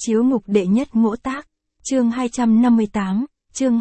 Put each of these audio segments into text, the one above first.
Chiếu mục đệ nhất ngỗ tác, chương 258, chương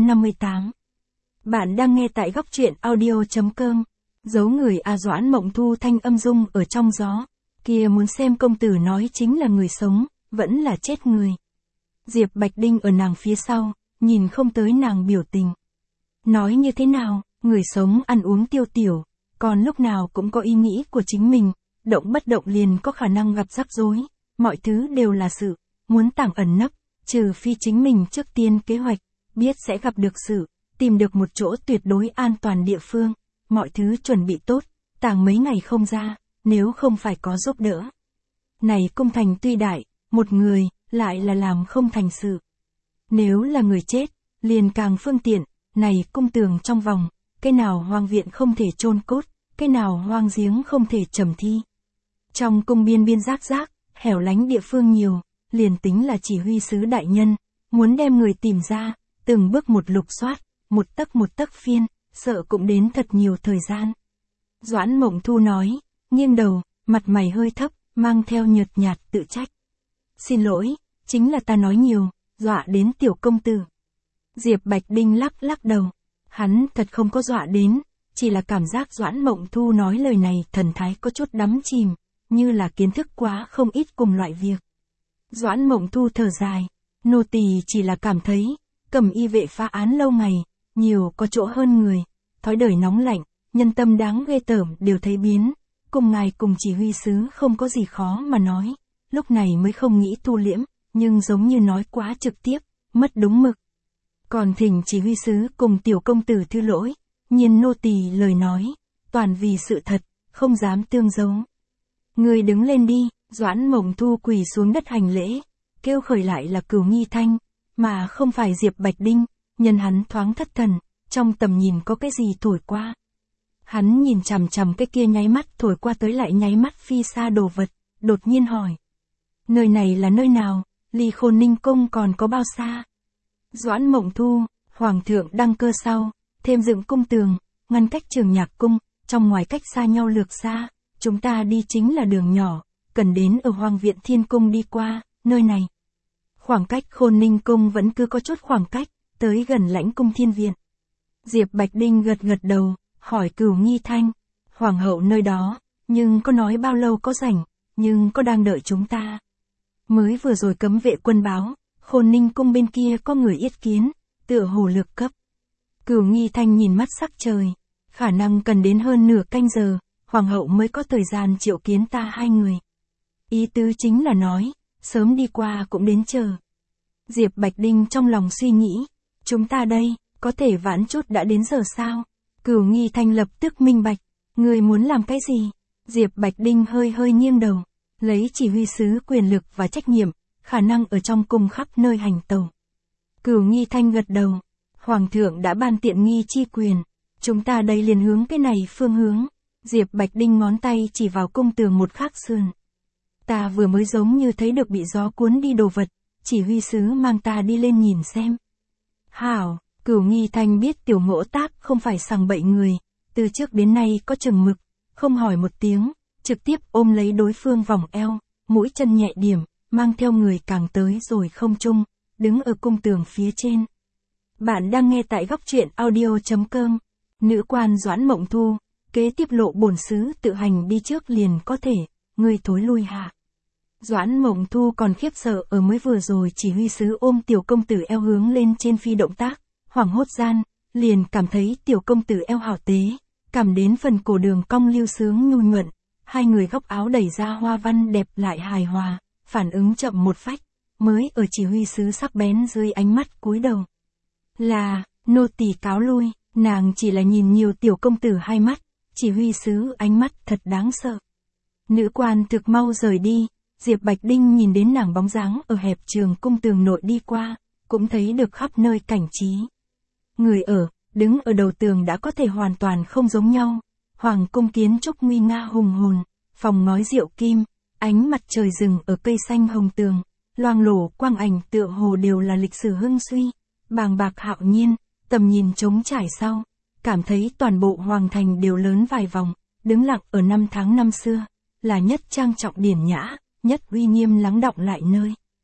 258. Bạn đang nghe tại góc truyện audio.com. Giấu người Doãn Mộng Thu thanh âm rung ở trong gió. Kia muốn xem công tử nói chính là người sống, vẫn là chết người. Diệp Bạch Đinh ở nàng phía sau, nhìn không tới nàng biểu tình. Nói như thế nào, người sống ăn uống tiêu tiểu, còn lúc nào cũng có ý nghĩ của chính mình, động bất động liền có khả năng gặp rắc rối, mọi thứ đều là sự, muốn tàng ẩn nấp, trừ phi chính mình trước tiên kế hoạch, biết sẽ gặp được sự, tìm được một chỗ tuyệt đối an toàn địa phương, mọi thứ chuẩn bị tốt, tàng mấy ngày không ra, nếu không phải có giúp đỡ. Này cung thành tuy đại, một người, lại là làm không thành sự. Nếu là người chết, liền càng phương tiện, này cung tường trong vòng, cái nào hoang viện không thể chôn cốt, cái nào hoang giếng không thể trầm thi. Trong cung biên biên rác rác, hẻo lánh địa phương nhiều, liền tính là chỉ huy sứ đại nhân, muốn đem người tìm ra, từng bước một lục soát, một tấc phiên, sợ cũng đến thật nhiều thời gian. Doãn Mộng Thu nói, nghiêng đầu, mặt mày hơi thấp, mang theo nhợt nhạt tự trách. Xin lỗi, chính là ta nói nhiều, dọa đến tiểu công tử. Diệp Bạch Đinh lắc lắc đầu, hắn thật không có dọa đến, chỉ là cảm giác Doãn Mộng Thu nói lời này thần thái có chút đắm chìm, như là kiến thức quá không ít cùng loại việc. Doãn Mộng Thu thở dài, nô tỳ chỉ là cảm thấy, cầm y vệ phá án lâu ngày, nhiều có chỗ hơn người, thói đời nóng lạnh, nhân tâm đáng ghê tởm đều thấy biến, cùng ngài cùng chỉ huy sứ không có gì khó mà nói, lúc này mới không nghĩ thu liễm, nhưng giống như nói quá trực tiếp, mất đúng mực. Còn thỉnh chỉ huy sứ cùng tiểu công tử thứ lỗi, nhiên nô tỳ lời nói, toàn vì sự thật, không dám tương giấu. Người đứng lên đi, Doãn Mộng Thu quỳ xuống đất hành lễ, kêu khởi lại là Cửu Nghi Thanh, mà không phải Diệp Bạch Đinh, nhân hắn thoáng thất thần, trong tầm nhìn có cái gì thổi qua. Hắn nhìn chằm chằm cái kia nháy mắt thổi qua tới lại nháy mắt phi xa đồ vật, đột nhiên hỏi. Nơi này là nơi nào, ly Khôn Ninh Cung còn có bao xa? Doãn Mộng Thu, Hoàng thượng đăng cơ sau, thêm dựng cung tường, ngăn cách Trường Nhạc Cung, trong ngoài cách xa nhau lược xa, chúng ta đi chính là đường nhỏ, cần đến ở Hoàng viện Thiên Cung đi qua, nơi này. Khoảng cách Khôn Ninh Cung vẫn cứ có chút khoảng cách, tới gần Lãnh Cung Thiên Viện. Diệp Bạch Đinh gật gật đầu, hỏi Cửu Nghi Thanh, Hoàng hậu nơi đó, nhưng có nói bao lâu có rảnh, nhưng có đang đợi chúng ta. Mới vừa rồi cấm vệ quân báo, Khôn Ninh Cung bên kia có người yết kiến, tựa hồ lược cấp. Cửu Nghi Thanh nhìn mắt sắc trời, khả năng cần đến hơn nửa canh giờ, Hoàng hậu mới có thời gian triệu kiến ta hai người. Ý tứ chính là nói, sớm đi qua cũng đến chờ. Diệp Bạch Đinh trong lòng suy nghĩ, chúng ta đây, có thể vãn chút đã đến giờ sao? Cửu Nghi Thanh lập tức minh bạch, người muốn làm cái gì? Diệp Bạch Đinh hơi nghiêng đầu, lấy chỉ huy sứ quyền lực và trách nhiệm, khả năng ở trong cung khắp nơi hành tẩu. Cửu Nghi Thanh gật đầu, Hoàng thượng đã ban tiện nghi chi quyền, chúng ta đây liền hướng cái này phương hướng. Diệp Bạch Đinh ngón tay chỉ vào cung tường một khắc sườn. Ta vừa mới giống như thấy được bị gió cuốn đi đồ vật, chỉ huy sứ mang ta đi lên nhìn xem. Hảo, Cửu Nghi Thanh biết tiểu ngỗ tác không phải sằng bậy người, từ trước đến nay có chừng mực, không hỏi một tiếng, trực tiếp ôm lấy đối phương vòng eo, mũi chân nhẹ điểm, mang theo người càng tới rồi không trung, đứng ở cung tường phía trên. Bạn đang nghe tại góc truyện audio.com. Nữ quan Doãn Mộng Thu, kế tiếp lộ bổn sứ tự hành đi trước liền có thể, ngươi thối lui hạ. Doãn Mộng Thu còn khiếp sợ ở mới vừa rồi chỉ huy sứ ôm tiểu công tử eo hướng lên trên phi động tác, hoảng hốt gian, liền cảm thấy tiểu công tử eo hảo tế, cảm đến phần cổ đường cong lưu sướng nhu nhuận, hai người góc áo đẩy ra hoa văn đẹp lại hài hòa, phản ứng chậm một phách, mới ở chỉ huy sứ sắc bén dưới ánh mắt cúi đầu. Là, nô tỳ cáo lui, nàng chỉ là nhìn nhiều tiểu công tử hai mắt, chỉ huy sứ ánh mắt thật đáng sợ. Nữ quan thực mau rời đi, Diệp Bạch Đinh nhìn đến nàng bóng dáng ở hẹp trường cung tường nội đi qua, cũng thấy được khắp nơi cảnh trí. Người đứng ở đầu tường đã có thể hoàn toàn không giống nhau, hoàng cung kiến trúc nguy nga hùng hồn, phòng ngói rượu kim, ánh mặt trời rừng ở cây xanh hồng tường, loang lổ quang ảnh tựa hồ đều là lịch sử hưng suy, bàng bạc hạo nhiên, tầm nhìn trống trải sau, cảm thấy toàn bộ hoàng thành đều lớn vài vòng, đứng lặng ở năm tháng năm xưa, là nhất trang trọng điển nhã, nhất uy nghiêm lắng đọng lại nơi.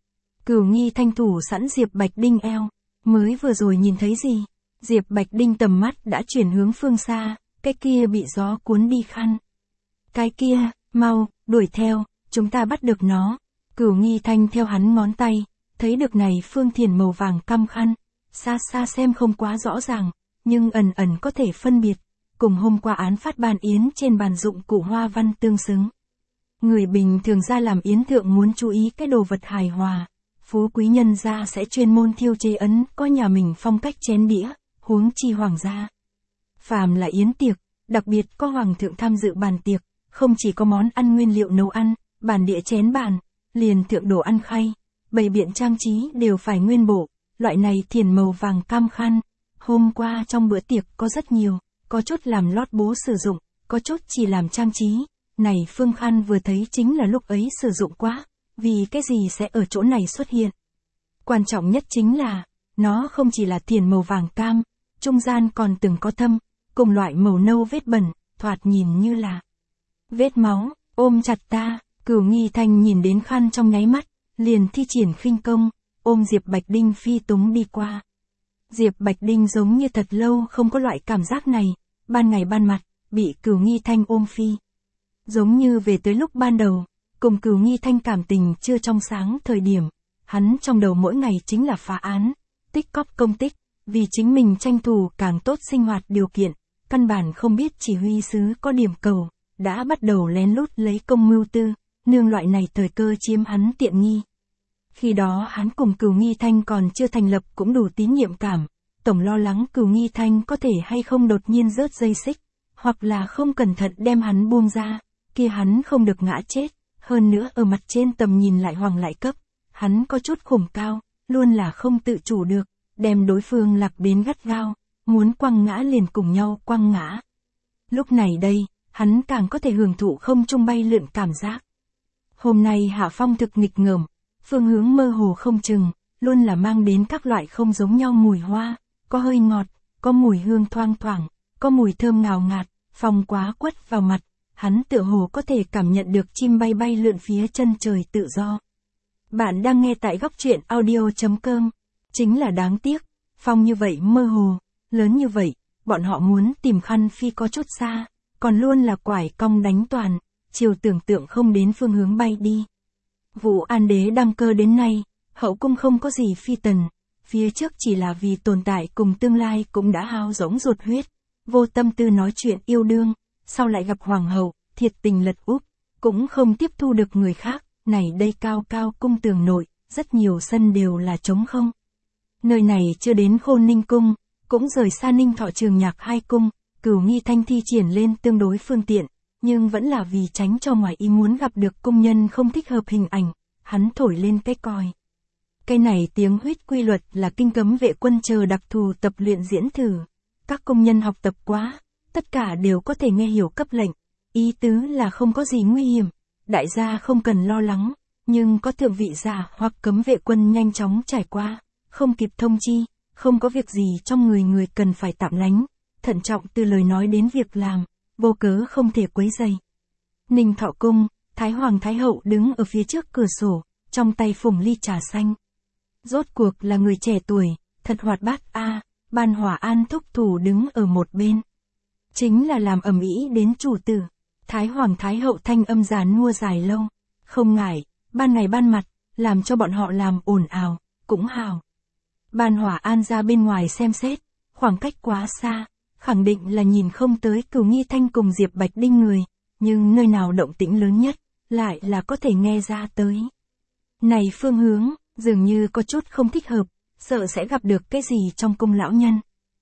Cửu Nghi Thanh thủ sẵn Diệp Bạch Đinh eo, mới vừa rồi nhìn thấy gì? Diệp Bạch Đinh tầm mắt đã chuyển hướng phương xa, cái kia bị gió cuốn đi khăn. Cái kia, mau, đuổi theo, chúng ta bắt được nó. Cửu Nghi Thanh theo hắn ngón tay, thấy được này phương thiền màu vàng căm khăn, xa xa xem không quá rõ ràng, nhưng ẩn ẩn có thể phân biệt, cùng hôm qua án phát bàn yến trên bàn dụng cụ hoa văn tương xứng. Người bình thường ra làm yến thượng muốn chú ý cái đồ vật hài hòa, phú quý nhân gia sẽ chuyên môn thiêu chế ấn, có nhà mình phong cách chén đĩa, huống chi hoàng gia. Phàm là yến tiệc, đặc biệt có hoàng thượng tham dự bàn tiệc, không chỉ có món ăn nguyên liệu nấu ăn, bàn đĩa chén bàn, liền thượng đồ ăn khay, bày biện trang trí đều phải nguyên bộ, loại này thiền màu vàng cam khăn. Hôm qua trong bữa tiệc có rất nhiều, có chút làm lót bố sử dụng, có chút chỉ làm trang trí. Này phương khăn vừa thấy chính là lúc ấy sử dụng quá, vì cái gì sẽ ở chỗ này xuất hiện. Quan trọng nhất chính là, nó không chỉ là thiền màu vàng cam, trung gian còn từng có thâm, cùng loại màu nâu vết bẩn, thoạt nhìn như là vết máu. Ôm chặt ta. Cửu Nghi Thanh nhìn đến khăn trong nháy mắt, liền thi triển khinh công, ôm Diệp Bạch Đinh phi túng đi qua. Diệp Bạch Đinh giống như thật lâu không có loại cảm giác này, ban ngày ban mặt, bị Cửu Nghi Thanh ôm phi. Giống như về tới lúc ban đầu, cùng Cửu Nghi Thanh cảm tình chưa trong sáng thời điểm, hắn trong đầu mỗi ngày chính là phá án, tích cóp công tích, vì chính mình tranh thủ càng tốt sinh hoạt điều kiện, căn bản không biết chỉ huy sứ có điểm cầu, đã bắt đầu lén lút lấy công mưu tư, nương loại này thời cơ chiếm hắn tiện nghi. Khi đó hắn cùng Cửu Nghi Thanh còn chưa thành lập cũng đủ tín nhiệm cảm, tổng lo lắng Cửu Nghi Thanh có thể hay không đột nhiên rớt dây xích, hoặc là không cẩn thận đem hắn buông ra, kia hắn không được ngã chết, hơn nữa ở mặt trên tầm nhìn lại hoàng lại cấp, hắn có chút khủng cao, luôn là không tự chủ được, đem đối phương lạc đến gắt gao, muốn quăng ngã liền cùng nhau quăng ngã. Lúc này đây, hắn càng có thể hưởng thụ không trung bay lượn cảm giác. Hôm nay hạ phong thực nghịch ngợm, phương hướng mơ hồ không chừng, luôn là mang đến các loại không giống nhau mùi hoa, có hơi ngọt, có mùi hương thoang thoảng, có mùi thơm ngào ngạt, phong quá quất vào mặt, hắn tựa hồ có thể cảm nhận được chim bay bay lượn phía chân trời tự do. Bạn đang nghe tại góc truyện audio.com, chính là đáng tiếc, phong như vậy mơ hồ, lớn như vậy, bọn họ muốn tìm khăn phi có chút xa, còn luôn là quải cong đánh toàn, chiều tưởng tượng không đến phương hướng bay đi. Vụ An Đế đăng cơ đến nay, hậu cung không có gì phi tần, phía trước chỉ là vì tồn tại cùng tương lai cũng đã hao rỗng ruột huyết, vô tâm tư nói chuyện yêu đương, sau lại gặp hoàng hậu, thiệt tình lật úp, cũng không tiếp thu được người khác, này đây cao cao cung tường nội, rất nhiều sân đều là trống không. Nơi này chưa đến Khôn Ninh cung, cũng rời xa Ninh Thọ Trường Nhạc hai cung, Cửu Nghi Thanh thi triển lên tương đối phương tiện, nhưng vẫn là vì tránh cho ngoài ý muốn gặp được cung nhân không thích hợp hình ảnh, hắn thổi lên cái còi. Cái này tiếng huýt quy luật là kinh cấm vệ quân chờ đặc thù tập luyện diễn thử. Các công nhân học tập quá, tất cả đều có thể nghe hiểu cấp lệnh, ý tứ là không có gì nguy hiểm, đại gia không cần lo lắng, nhưng có thượng vị giả hoặc cấm vệ quân nhanh chóng trải qua, không kịp thông chi, không có việc gì trong người cần phải tạm lánh, thận trọng từ lời nói đến việc làm, vô cớ không thể quấy rầy. Ninh Thọ cung, Thái Hoàng Thái Hậu đứng ở phía trước cửa sổ, trong tay phủng ly trà xanh. Rốt cuộc là người trẻ tuổi, thật hoạt bát a. Ban Hòa An thúc thủ đứng ở một bên. Chính là làm ầm ĩ đến chủ tử. Thái Hoàng Thái Hậu thanh âm giàn mua dài lâu. Không ngại, ban ngày ban mặt, làm cho bọn họ làm ồn ào, cũng hào. Ban Hòa An ra bên ngoài xem xét, khoảng cách quá xa, khẳng định là nhìn không tới Cửu Nghi Thanh cùng Diệp Bạch Đinh người, nhưng nơi nào động tĩnh lớn nhất, lại là có thể nghe ra tới. Này phương hướng, dường như có chút không thích hợp, sợ sẽ gặp được cái gì trong cung lão nhân.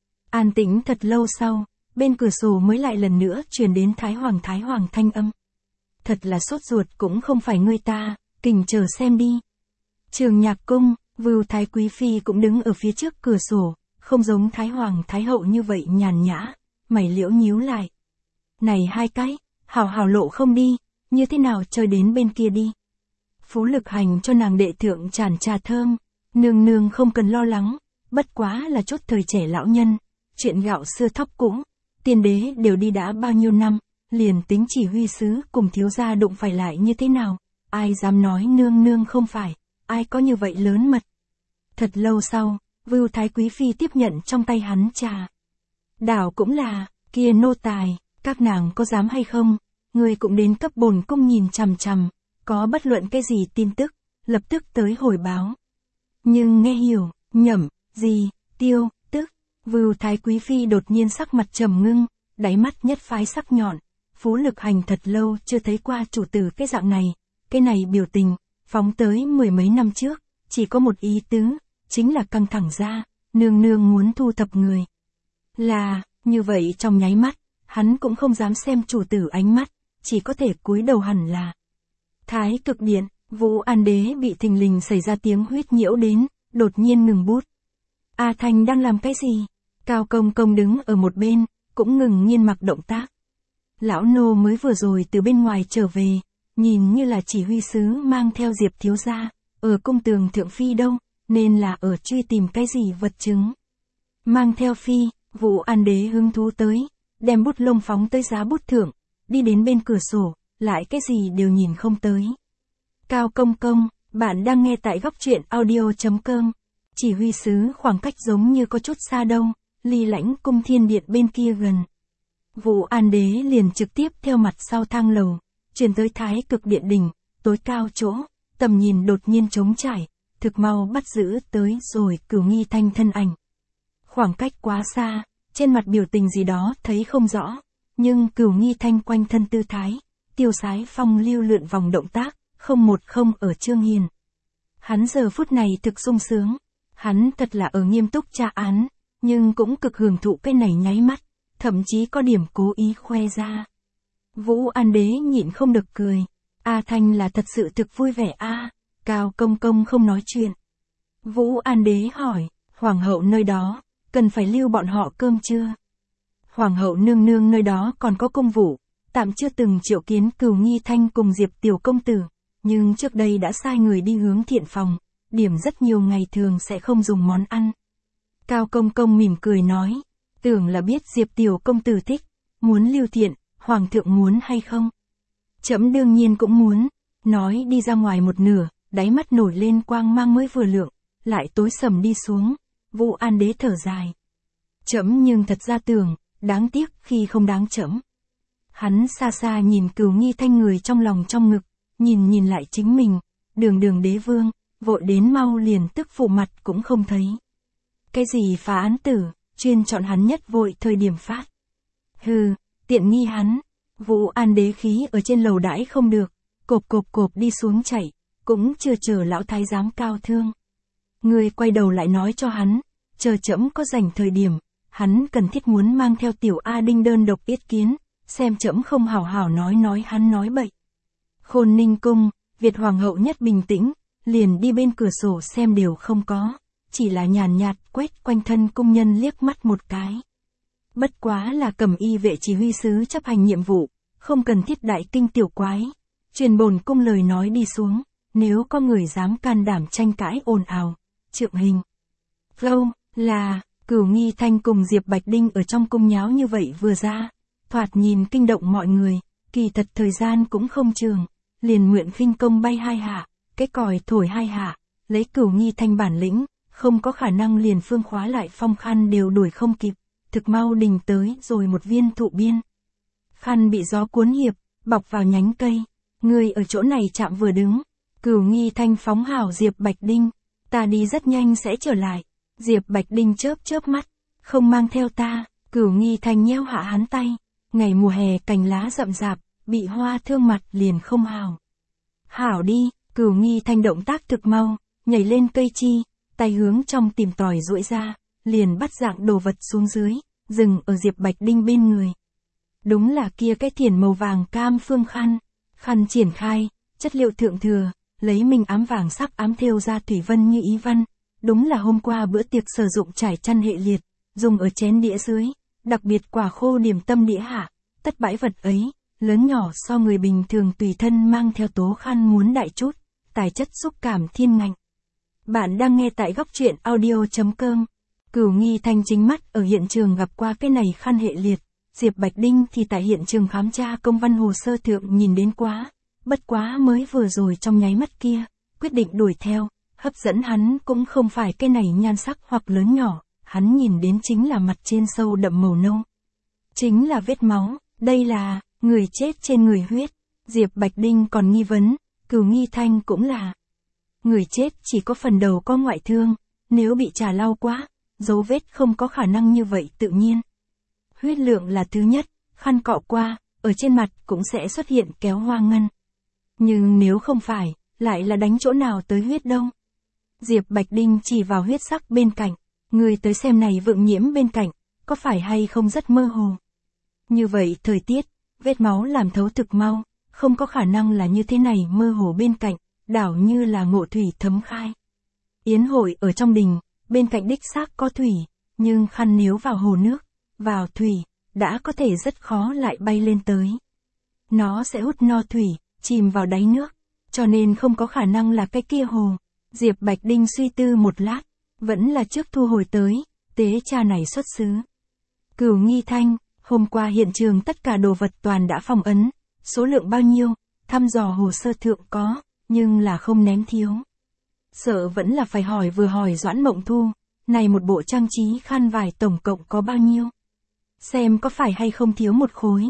An tĩnh thật lâu sau, bên cửa sổ mới lại lần nữa truyền đến Thái Hoàng thanh âm. Thật là sốt ruột cũng không phải ngươi ta, kình chờ xem đi. Trường Nhạc cung, Vưu Thái Quý Phi cũng đứng ở phía trước cửa sổ, không giống Thái Hoàng Thái Hậu như vậy nhàn nhã, mày liễu nhíu lại. Này hai cái, hảo lộ không đi, như thế nào chơi đến bên kia đi. Phú Lực hành cho nàng đệ thượng tràn trà thơm, nương nương không cần lo lắng, bất quá là chút thời trẻ lão nhân, chuyện gạo xưa thóc cũng, tiên đế đều đi đã bao nhiêu năm, liền tính chỉ huy sứ cùng thiếu gia đụng phải lại như thế nào, ai dám nói nương nương không phải, ai có như vậy lớn mật. Thật lâu sau, Vưu Thái Quý Phi tiếp nhận trong tay hắn trà. Đảo cũng là, kia nô tài, các nàng có dám hay không, người cũng đến cấp bổn cung nhìn chằm chằm, có bất luận cái gì tin tức, lập tức tới hồi báo. Nhưng nghe hiểu, nhẩm, gì, tiêu, tức, Vưu Thái Quý Phi đột nhiên sắc mặt trầm ngưng, đáy mắt nhất phái sắc nhọn, Phú Lực Hành thật lâu chưa thấy qua chủ tử cái dạng này, cái này biểu tình, phóng tới 10 mấy năm trước, chỉ có một ý tứ, chính là căng thẳng ra, nương nương muốn thu thập người. Là, như vậy trong nháy mắt, hắn cũng không dám xem chủ tử ánh mắt, chỉ có thể cúi đầu hẳn là. Thái Cực Điện, Vũ An Đế bị thình lình xảy ra tiếng huýt nhiễu đến, đột nhiên ngừng bút. A Thành đang làm cái gì? Cao Công Công đứng ở một bên, cũng ngừng nghiên mặc động tác. Lão nô mới vừa rồi từ bên ngoài trở về, nhìn như là chỉ huy sứ mang theo Diệp thiếu gia, ở cung tường thượng phi đâu, nên là ở truy tìm cái gì vật chứng. Mang theo phi, Vũ An Đế hứng thú tới, đem bút lông phóng tới giá bút thượng, đi đến bên cửa sổ, lại cái gì đều nhìn không tới. Cao Công Công, bạn đang nghe tại góc truyện audio.com. Chỉ huy sứ khoảng cách giống như có chút xa đâu, ly Lãnh Cung Thiên Điện bên kia gần. Vũ An Đế liền trực tiếp theo mặt sau thang lầu, chuyển tới Thái Cực Điện đỉnh, tối cao chỗ, tầm nhìn đột nhiên trống trải, thực mau bắt giữ tới rồi Cửu Nghi Thanh thân ảnh. Khoảng cách quá xa, trên mặt biểu tình gì đó thấy không rõ, nhưng Cửu Nghi Thanh quanh thân tư thái, tiêu sái phong lưu lượn vòng động tác, không một không ở Trương Hiền. Hắn giờ phút này thực sung sướng, hắn thật là ở nghiêm túc tra án, nhưng cũng cực hưởng thụ cái này nháy mắt, thậm chí có điểm cố ý khoe ra. Vũ An Đế nhịn không được cười, A Thanh là thật sự thực vui vẻ a. Cao Công Công không nói chuyện. Vũ An Đế hỏi, Hoàng hậu nơi đó, cần phải lưu bọn họ cơm chưa? Hoàng hậu nương nương nơi đó còn có công vụ, tạm chưa từng triệu kiến Cửu Nghi Thanh cùng Diệp tiểu công tử, nhưng trước đây đã sai người đi hướng thiện phòng, điểm rất nhiều ngày thường sẽ không dùng món ăn. Cao Công Công mỉm cười nói, tưởng là biết Diệp tiểu công tử thích, muốn lưu thiện, Hoàng thượng muốn hay không? Trẫm đương nhiên cũng muốn, nói đi ra ngoài một nửa, đáy mắt nổi lên quang mang mới vừa lượng, lại tối sầm đi xuống. Vũ An Đế thở dài. Trẫm nhưng thật ra tưởng, đáng tiếc khi không đáng trẫm. Hắn xa xa nhìn Cửu Nghi Thanh người trong lòng trong ngực, nhìn lại chính mình, đường đế vương, vội đến mau liền tức phụ mặt cũng không thấy. Cái gì phá án tử, chuyên chọn hắn nhất vội thời điểm phát. Hừ, tiện nghi hắn. Vũ An Đế khí ở trên lầu đãi không được, cộp đi xuống chạy, cũng chưa chờ lão thái giám cao thương. Người quay đầu lại nói cho hắn, chờ trẫm có rảnh thời điểm, hắn cần thiết muốn mang theo tiểu A Đinh đơn độc yết kiến, xem trẫm không hảo hảo nói hắn nói bậy. Khôn Ninh cung, Việt hoàng hậu nhất bình tĩnh, liền đi bên cửa sổ xem đều không có, chỉ là nhàn nhạt quét quanh thân cung nhân liếc mắt một cái. Bất quá là Cẩm Y vệ chỉ huy sứ chấp hành nhiệm vụ, không cần thiết đại kinh tiểu quái. Truyền bổn cung lời nói đi xuống, nếu có người dám can đảm tranh cãi ồn ào, trượng hình. Lâu, là, Cửu Nghi Thanh cùng Diệp Bạch Đinh ở trong cung nháo như vậy vừa ra, thoạt nhìn kinh động mọi người, kỳ thật thời gian cũng không trường, liền mượn khinh công bay 2 hạ, cái còi thổi 2 hạ, lấy Cửu Nghi Thanh bản lĩnh, không có khả năng liền phương khóa lại phong khăn đều đuổi không kịp, thực mau đình tới rồi một viên thụ biên. Khăn bị gió cuốn hiệp, bọc vào nhánh cây, người ở chỗ này chạm vừa đứng, Cửu Nghi Thanh phóng hảo Diệp Bạch Đinh, ta đi rất nhanh sẽ trở lại. Diệp Bạch Đinh chớp mắt, không mang theo ta. Cửu Nghi Thanh nheo hạ hắn tay, ngày mùa hè cành lá rậm rạp, bị hoa thương mặt liền không hào. Hảo đi, Cửu Nghi Thanh động tác thực mau, nhảy lên cây chi, tay hướng trong tìm tòi duỗi ra, liền bắt dạng đồ vật xuống dưới, dừng ở Diệp Bạch Đinh bên người. Đúng là kia cái thiển màu vàng cam phương khăn triển khai, chất liệu thượng thừa, lấy mình ám vàng sắc ám thêu ra thủy vân như ý văn, đúng là hôm qua bữa tiệc sử dụng trải chăn hệ liệt, dùng ở chén đĩa dưới, đặc biệt quả khô điểm tâm đĩa hạ, tất bãi vật ấy, lớn nhỏ so người bình thường tùy thân mang theo tố khăn muốn đại chút, tài chất xúc cảm thiên ngạnh. Bạn đang nghe tại góc truyện audio.com. Cửu Nghi Thanh chính mắt ở hiện trường gặp qua cái này khăn hệ liệt, Diệp Bạch Đinh thì tại hiện trường khám tra công văn hồ sơ thượng nhìn đến quá, bất quá mới vừa rồi trong nháy mắt kia, quyết định đuổi theo, Hấp dẫn hắn cũng không phải cái này nhan sắc hoặc lớn nhỏ, hắn nhìn đến chính là mặt trên sâu đậm màu nâu. Chính là vết máu, đây là, người chết trên người huyết. Diệp Bạch Đinh còn nghi vấn, Cửu Nghi Thanh cũng là. Người chết chỉ có phần đầu có ngoại thương, nếu bị trà lau quá, dấu vết không có khả năng như vậy tự nhiên. Huyết lượng là thứ nhất, khăn cọ qua, ở trên mặt cũng sẽ xuất hiện kéo hoa ngân. Nhưng nếu không phải, lại là đánh chỗ nào tới huyết đâu. Diệp Bạch Đinh chỉ vào huyết sắc bên cạnh, người tới xem này vượng nhiễm bên cạnh, có phải hay không rất mơ hồ. Như vậy thời tiết, vết máu làm thấu thực mau, không có khả năng là như thế này mơ hồ bên cạnh, đảo như là ngộ thủy thấm khai. Yến hội ở trong đình, bên cạnh đích xác có thủy, nhưng khăn nếu vào hồ nước, vào thủy, đã có thể rất khó lại bay lên tới. Nó sẽ hút no thủy, chìm vào đáy nước, cho nên không có khả năng là cái kia hồ. Diệp Bạch Đinh suy tư một lát, vẫn là trước thu hồi tới, tế cha này xuất xứ. Cửu Nghi Thanh, hôm qua hiện trường tất cả đồ vật toàn đã phong ấn, số lượng bao nhiêu, thăm dò hồ sơ thượng có, nhưng là không ném thiếu. Sợ vẫn là phải hỏi vừa hỏi Doãn Mộng Thu, này một bộ trang trí khăn vải tổng cộng có bao nhiêu? Xem có phải hay không thiếu một khối.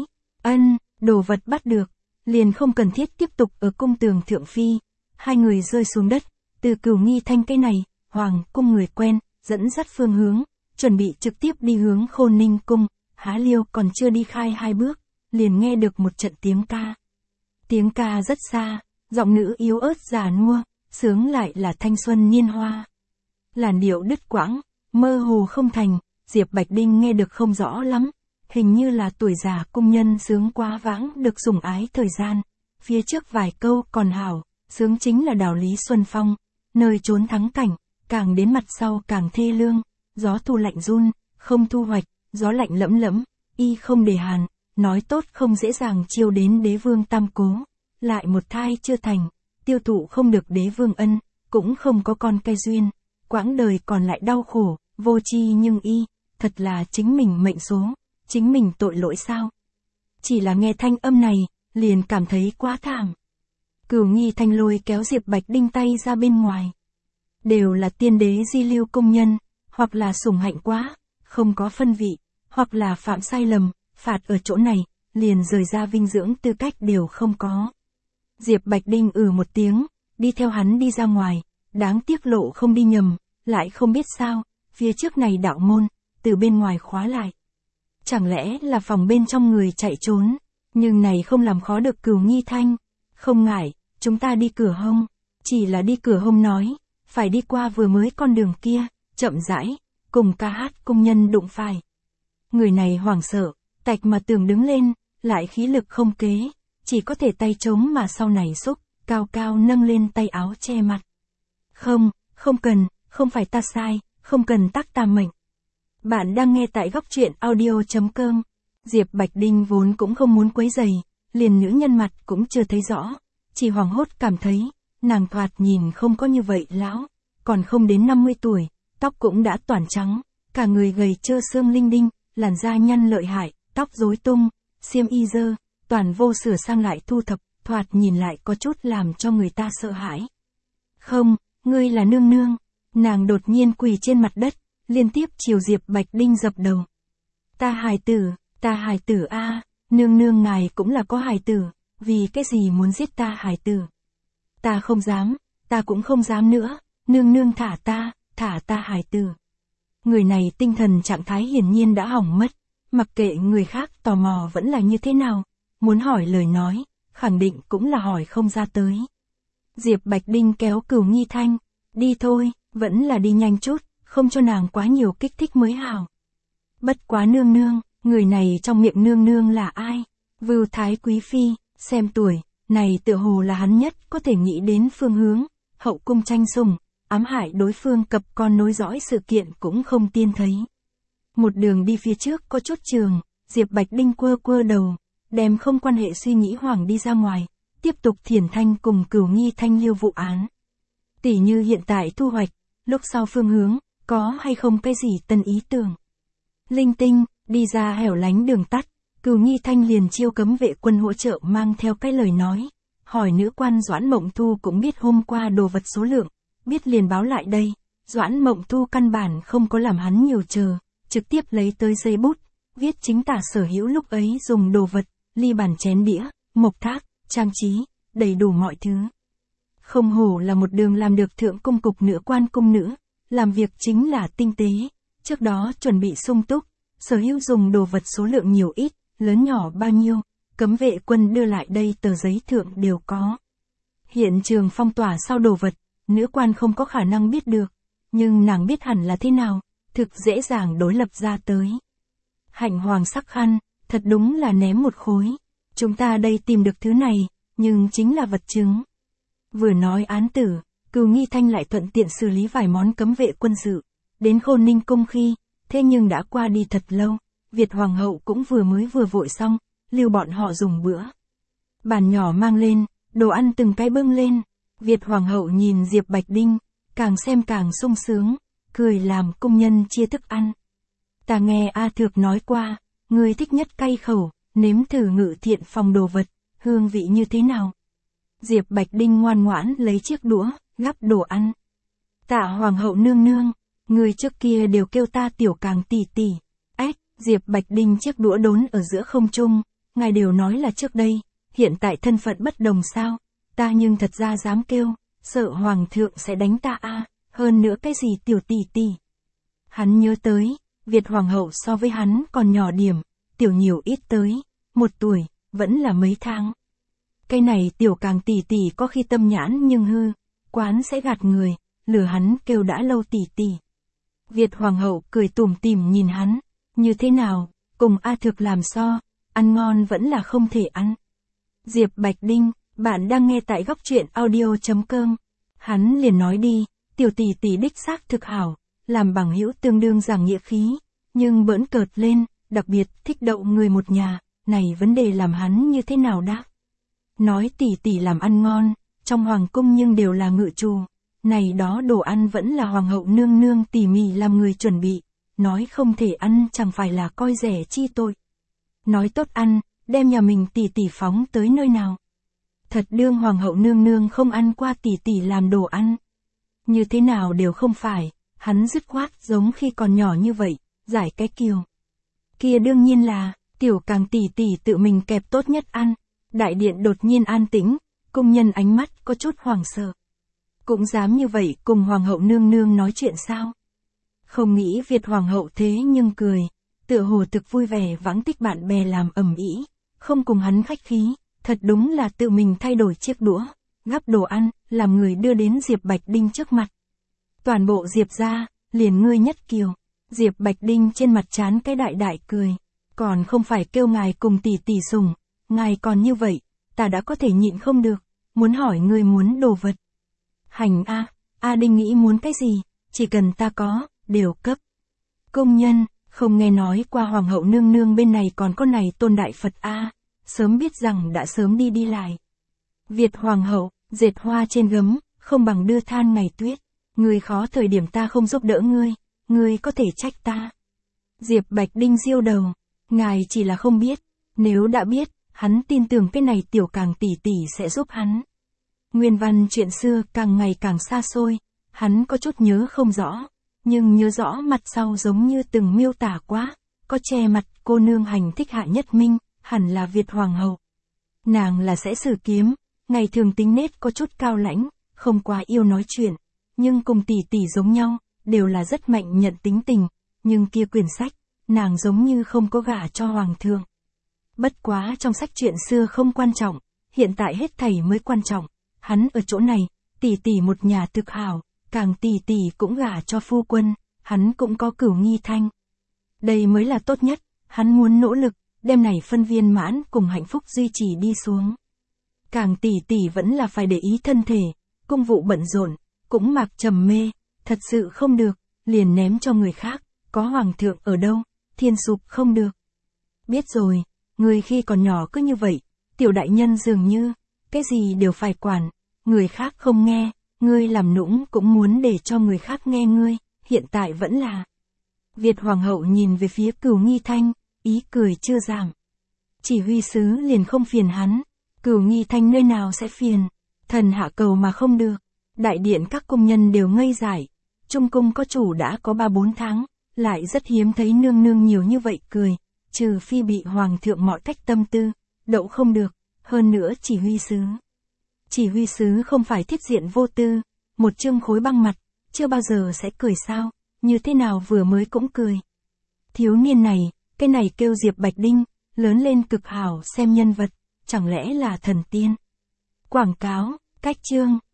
Đồ vật bắt được, liền không cần thiết tiếp tục ở cung tường thượng phi. Hai người rơi xuống đất, từ Cửu Nghi Thanh cái này, hoàng cung người quen, dẫn dắt phương hướng, chuẩn bị trực tiếp đi hướng Khôn Ninh cung. Há Liêu còn chưa đi khai 2 bước, liền nghe được một trận tiếng ca. Tiếng ca rất xa, giọng nữ yếu ớt già nua, sướng lại là thanh xuân niên hoa. Làn điệu đứt quãng, mơ hồ không thành, Diệp Bạch Đinh nghe được không rõ lắm, hình như là tuổi già cung nhân sướng quá vãng được sủng ái thời gian. Phía trước vài câu còn hảo, sướng chính là đào Lý Xuân Phong, nơi trốn thắng cảnh, càng đến mặt sau càng thê lương, gió thu lạnh run, không thu hoạch, gió lạnh lẫm lẫm, y không đề hàn, nói tốt không dễ dàng chiêu đến đế vương tam cố, lại một thai chưa thành, tiêu thụ không được đế vương ân, cũng không có con cây duyên, quãng đời còn lại đau khổ, vô tri nhưng y, thật là chính mình mệnh số, chính mình tội lỗi sao? Chỉ là nghe thanh âm này, liền cảm thấy quá thảm. Cửu Nghi Thanh lôi kéo Diệp Bạch Đinh tay ra bên ngoài. Đều là tiên đế di lưu công nhân, hoặc là sủng hạnh quá, không có phân vị, hoặc là phạm sai lầm, phạt ở chỗ này, liền rời ra vinh dưỡng tư cách đều không có. Diệp Bạch Đinh một tiếng, đi theo hắn đi ra ngoài, đáng tiếc lộ không đi nhầm, lại không biết sao, phía trước này đạo môn, từ bên ngoài khóa lại. Chẳng lẽ là phòng bên trong người chạy trốn, nhưng này không làm khó được Cửu Nghi Thanh. Không ngại, chúng ta đi cửa hông, chỉ là đi cửa hông nói, phải đi qua vừa mới con đường kia, chậm rãi, cùng ca hát công nhân đụng phải. Người này hoảng sợ, tạch mà tưởng đứng lên, lại khí lực không kế, chỉ có thể tay trống mà sau này xúc, cao cao nâng lên tay áo che mặt. Không cần, không phải ta sai, không cần tắc ta mệnh. Bạn đang nghe tại góc truyện audio.com. Diệp Bạch Đinh vốn cũng không muốn quấy rầy, liền nữ nhân mặt cũng chưa thấy rõ, chỉ hoảng hốt cảm thấy, nàng thoạt nhìn không có như vậy lão, còn không đến 50 tuổi, tóc cũng đã toàn trắng, cả người gầy trơ xương linh đinh, làn da nhăn lợi hại, tóc rối tung, xiêm y dơ, toàn vô sửa sang lại thu thập, thoạt nhìn lại có chút làm cho người ta sợ hãi. Không, ngươi là nương nương. Nàng đột nhiên quỳ trên mặt đất, liên tiếp chiều Diệp Bạch Đinh dập đầu. Ta hài tử a, nương nương ngài cũng là có hài tử, vì cái gì muốn giết ta hài tử? Ta không dám, ta cũng không dám nữa, nương nương thả ta hài tử. Người này tinh thần trạng thái hiển nhiên đã hỏng mất, mặc kệ người khác tò mò vẫn là như thế nào, muốn hỏi lời nói, khẳng định cũng là hỏi không ra tới. Diệp Bạch Đinh kéo Cửu Nghi Thanh, đi thôi, vẫn là đi nhanh chút, không cho nàng quá nhiều kích thích mới hảo. Bất quá nương nương, người này trong miệng nương nương là ai? Vưu Thái Quý Phi, xem tuổi, này tựa hồ là hắn nhất có thể nghĩ đến phương hướng, hậu cung tranh sủng, ám hại đối phương cập con nối dõi sự kiện cũng không tiên thấy. Một đường đi phía trước có chút trường, Diệp Bạch Đinh quơ đầu, đem không quan hệ suy nghĩ hoảng đi ra ngoài, tiếp tục thiển thanh cùng Cửu Nghi Thanh liêu vụ án. Tỉ như hiện tại thu hoạch, lúc sau phương hướng, có hay không cái gì tân ý tưởng. Linh tinh, đi ra hẻo lánh đường tắt, Cửu Nghi Thanh liền chiêu cấm vệ quân hỗ trợ mang theo cái lời nói, hỏi nữ quan Doãn Mộng Thu cũng biết hôm qua đồ vật số lượng, biết liền báo lại đây. Doãn Mộng Thu căn bản không có làm hắn nhiều chờ, trực tiếp lấy tới giấy bút, viết chính tả sở hữu lúc ấy dùng đồ vật, ly bàn chén đĩa, mộc thác, trang trí, đầy đủ mọi thứ. Không hổ là một đường làm được thượng cung cục nữ quan cung nữ, làm việc chính là tinh tế, trước đó chuẩn bị sung túc, sở hữu dùng đồ vật số lượng nhiều ít, lớn nhỏ bao nhiêu, cấm vệ quân đưa lại đây tờ giấy thượng đều có. Hiện trường phong tỏa sau đồ vật, nữ quan không có khả năng biết được, nhưng nàng biết hẳn là thế nào, thực dễ dàng đối lập ra tới. Hạnh hoàng sắc khăn, thật đúng là ném một khối. Chúng ta đây tìm được thứ này, nhưng chính là vật chứng. Vừa nói án tử, Cửu Nghi Thanh lại thuận tiện xử lý vài món cấm vệ quân sự. Đến Khôn Ninh cung khi, thế nhưng đã qua đi thật lâu, Việt Hoàng hậu cũng vừa vội xong, lưu bọn họ dùng bữa. Bàn nhỏ mang lên, đồ ăn từng cái bưng lên. Việt Hoàng hậu nhìn Diệp Bạch Đinh, càng xem càng sung sướng, cười làm cung nhân chia thức ăn. Ta nghe A Thược nói qua, người thích nhất cay khẩu, nếm thử Ngự Thiện phòng đồ vật, hương vị như thế nào? Diệp Bạch Đinh ngoan ngoãn lấy chiếc đũa, gắp đồ ăn. Tạ Hoàng hậu nương nương, người trước kia đều kêu ta tiểu càng tỷ tỷ. Ếch, Diệp Bạch Đinh chiếc đũa đốn ở giữa không trung, ngài đều nói là trước đây, hiện tại thân phận bất đồng sao? Ta nhưng thật ra dám kêu, sợ Hoàng thượng sẽ đánh ta a, hơn nữa cái gì tiểu tỷ tỷ. Hắn nhớ tới, Việt Hoàng hậu so với hắn còn nhỏ điểm, tiểu nhiều ít tới, 1 tuổi, vẫn là mấy tháng. Cái này tiểu càng tỷ tỷ có khi tâm nhãn nhưng hư, quán sẽ gạt người, lừa hắn kêu đã lâu tỷ tỷ. Việt Hoàng hậu cười tủm tỉm nhìn hắn, như thế nào, cùng A Thược làm so, ăn ngon vẫn là không thể ăn. Diệp Bạch Đinh, bạn đang nghe tại góc truyện audio.com. Hắn liền nói đi, tiểu tỷ tỷ đích xác thực hảo, làm bằng hữu tương đương giảng nghĩa khí, nhưng bỡn cợt lên, đặc biệt thích đậu người một nhà, này vấn đề làm hắn như thế nào đáp. Nói tỷ tỷ làm ăn ngon, trong hoàng cung nhưng đều là ngự trù, này đó đồ ăn vẫn là hoàng hậu nương nương tỉ mỉ làm người chuẩn bị, nói không thể ăn chẳng phải là coi rẻ chi tội. Nói tốt ăn, đem nhà mình tỷ tỷ phóng tới nơi nào. Thật đương hoàng hậu nương nương không ăn qua tỷ tỷ làm đồ ăn. Như thế nào đều không phải, hắn dứt khoát giống khi còn nhỏ như vậy, giải cái kiều. Kia đương nhiên là, tiểu càng tỷ tỷ tự mình kẹp tốt nhất ăn. Đại điện đột nhiên an tĩnh, cung nhân ánh mắt có chút hoảng sợ. Cũng dám như vậy cùng hoàng hậu nương nương nói chuyện sao? Không nghĩ Việt Hoàng hậu thế nhưng cười, tựa hồ thực vui vẻ vãng tích bạn bè làm ầm ĩ, không cùng hắn khách khí, thật đúng là tự mình thay đổi chiếc đũa, gắp đồ ăn, làm người đưa đến Diệp Bạch Đinh trước mặt. Toàn bộ Diệp gia, liền ngươi nhất kiều. Diệp Bạch Đinh trên mặt trán cái đại đại cười, còn không phải kêu ngài cùng tỷ tỷ sủng, ngài còn như vậy, ta đã có thể nhịn không được, muốn hỏi ngươi muốn đồ vật. Hành a, A Đinh nghĩ muốn cái gì, chỉ cần ta có, đều cấp. Công nhân, không nghe nói qua hoàng hậu nương nương bên này còn có này tôn đại Phật a, sớm biết rằng đã sớm đi lại. Việt Hoàng hậu, dệt hoa trên gấm, không bằng đưa than ngày tuyết, ngươi khó thời điểm ta không giúp đỡ ngươi có thể trách ta. Diệp Bạch Đinh diêu đầu, ngài chỉ là không biết, nếu đã biết, hắn tin tưởng cái này tiểu càng tỷ tỷ sẽ giúp hắn. Nguyên văn chuyện xưa càng ngày càng xa xôi, hắn có chút nhớ không rõ, nhưng nhớ rõ mặt sau giống như từng miêu tả quá, có che mặt cô nương hành thích Hạ Nhất Minh, hẳn là Việt Hoàng hậu. Nàng là sẽ sử kiếm, ngày thường tính nết có chút cao lãnh, không quá yêu nói chuyện, nhưng cùng tỷ tỷ giống nhau, đều là rất mạnh nhận tính tình, nhưng kia quyển sách, nàng giống như không có gả cho hoàng thượng. Bất quá trong sách chuyện xưa không quan trọng, hiện tại hết thảy mới quan trọng, hắn ở chỗ này, tỷ tỷ một nhà thực hảo, càng tỷ tỷ cũng gả cho phu quân, hắn cũng có Cửu Nghi Thanh. Đây mới là tốt nhất, hắn muốn nỗ lực, đem này phân viên mãn cùng hạnh phúc duy trì đi xuống. Càng tỷ tỷ vẫn là phải để ý thân thể, công vụ bận rộn, cũng mặc trầm mê, thật sự không được, liền ném cho người khác, có hoàng thượng ở đâu, thiên sụp không được. Biết rồi, người khi còn nhỏ cứ như vậy, tiểu đại nhân dường như, cái gì đều phải quản, người khác không nghe, ngươi làm nũng cũng muốn để cho người khác nghe ngươi, hiện tại vẫn là. Việt Hoàng hậu nhìn về phía Cửu Nghi Thanh, ý cười chưa giảm. Chỉ huy sứ liền không phiền hắn, Cửu Nghi Thanh nơi nào sẽ phiền, thần hạ cầu mà không được. Đại điện các cung nhân đều ngây dại. Trung cung có chủ đã có 3-4 tháng, lại rất hiếm thấy nương nương nhiều như vậy cười, trừ phi bị hoàng thượng mọi cách tâm tư, đậu không được, hơn nữa chỉ huy sứ. Chỉ huy sứ không phải thiết diện vô tư, một trương khối băng mặt, chưa bao giờ sẽ cười sao, như thế nào vừa mới cũng cười. Thiếu niên này, cái này kêu Diệp Bạch Đinh, lớn lên cực hảo xem nhân vật, chẳng lẽ là thần tiên. Quảng cáo, cách chương.